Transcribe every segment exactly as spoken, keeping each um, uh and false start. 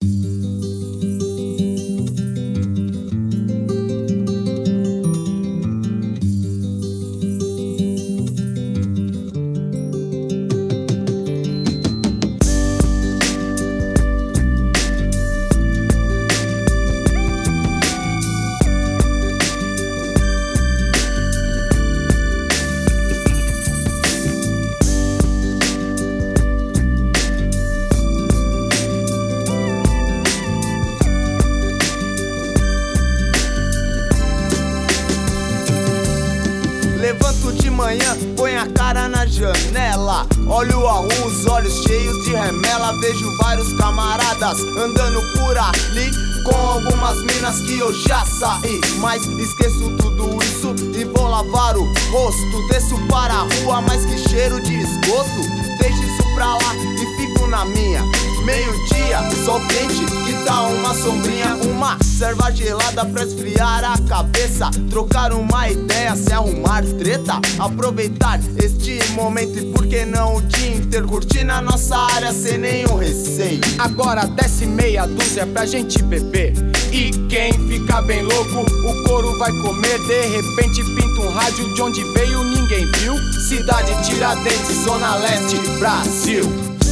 Levanto de manhã, põe a cara na janela, olho a rua, os olhos cheios de remela. Vejo vários camaradas andando por ali, com algumas minas que eu já saí. Mas esqueço tudo isso e vou lavar o rosto. Desço para a rua, mas que cheiro de esgoto. Deixo isso pra lá e fico na minha. Meio-dia, sol quente, que dá uma sombrinha. Uma serva gelada pra esfriar a cabeça. Trocar uma ideia, se arrumar treta. Aproveitar este momento e por que não o dia inteiro curtir na nossa área sem nenhum receio. Agora desce meia dúzia pra gente beber. E quem fica bem louco, o couro vai comer. De repente pinta um rádio de onde veio ninguém viu. Cidade Tiradentes, Zona Leste, Brasil.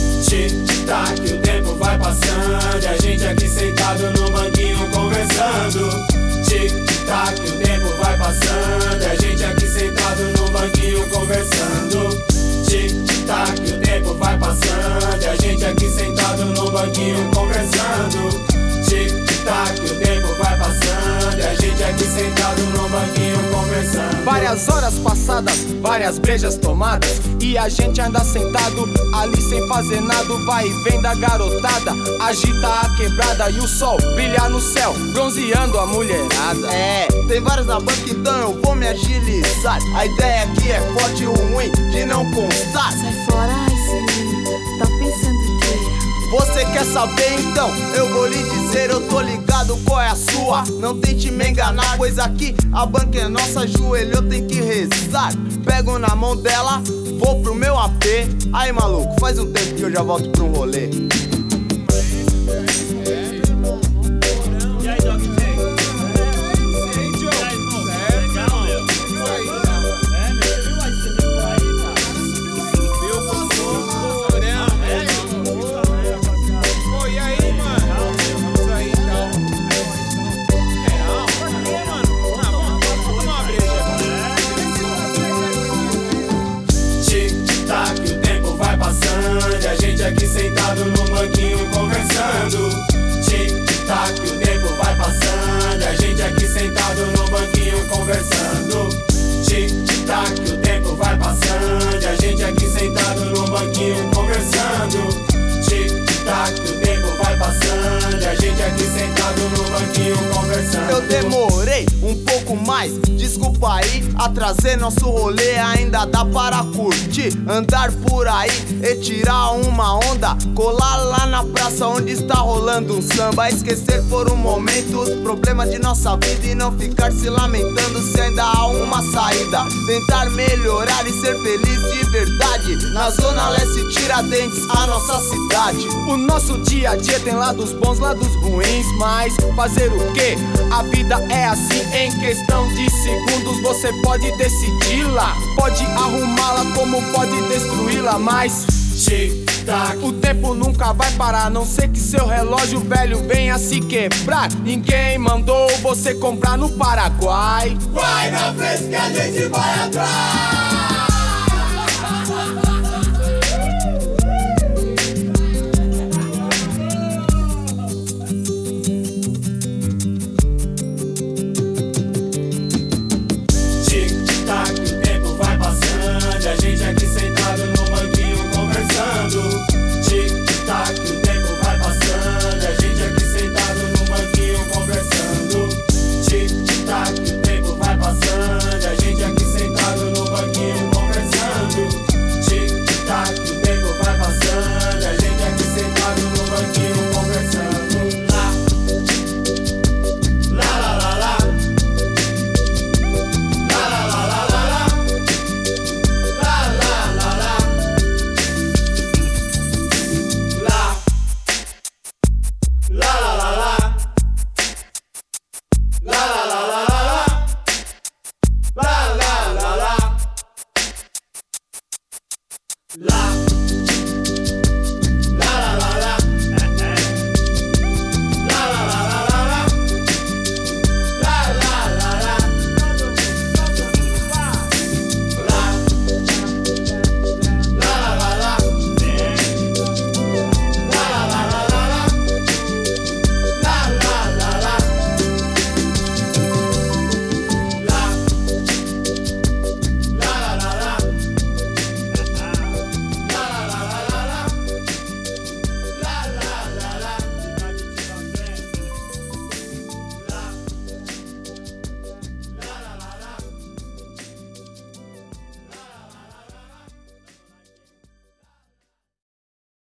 Tic-tac, o tempo vai passando e a gente aqui sentado no banquinho conversando. Tic-tac, o tempo vai passando e a gente aqui sentado no banquinho conversando. Tic-tac, o tempo vai passando e a gente aqui sentado no banquinho conversando. Tic-tac, o tempo vai passando e a gente aqui sentado no banquinho conversando. Várias horas passadas, várias brejas tomadas e a gente anda sentado ali sem fazer nada. Vai e vem da garotada, agita a quebrada e o sol brilha no céu, bronzeando a mulherada. É, tem vários na banca, então eu vou me agilizar. A ideia aqui é forte e ruim de não constar. Sai fora, Ice, tá pensando o quê? Você quer saber então? Eu vou lhe dizer, eu tô ligado qual é a sua. Não tente me enganar, pois aqui a banca é nossa. Ajoelhou, tem que rezar. Pego na mão dela, vou pro meu A P. Aí maluco, faz um tempo que eu já volto pro um rolê. Aqui sentado no banquinho conversando. Tic-tac, o tempo vai passando e a gente aqui sentado no banquinho conversando. Tic-tac, o tempo vai passando e a gente aqui sentado no banquinho conversando. Tic-tac, o tempo vai passando e a gente aqui sentado no banquinho conversando. Eu demorei um pouco mais, desculpa aí, a trazer nosso rolê. Ainda dá para curtir, andar por aí e tirar uma onda. Colar lá na praça onde está rolando um samba. Esquecer por um momento os problemas de nossa vida e não ficar se lamentando se ainda há uma saída. Tentar melhorar e ser feliz de verdade. Na Zona Leste, Tiradentes, a nossa cidade. O nosso dia a dia tem lados bons, lados ruins, mas fazer o quê? A vida é assim, em questão de segundos você pode decidi-la. Pode arrumá-la como pode destruí-la, mas tic-tac, o tempo nunca vai parar, a não ser que seu relógio velho venha se quebrar. Ninguém mandou você comprar no Paraguai. Vai na frente que a gente vai atrás. Tic-tac, o tempo vai passando, a gente aqui sentado no banquinho lá, lá.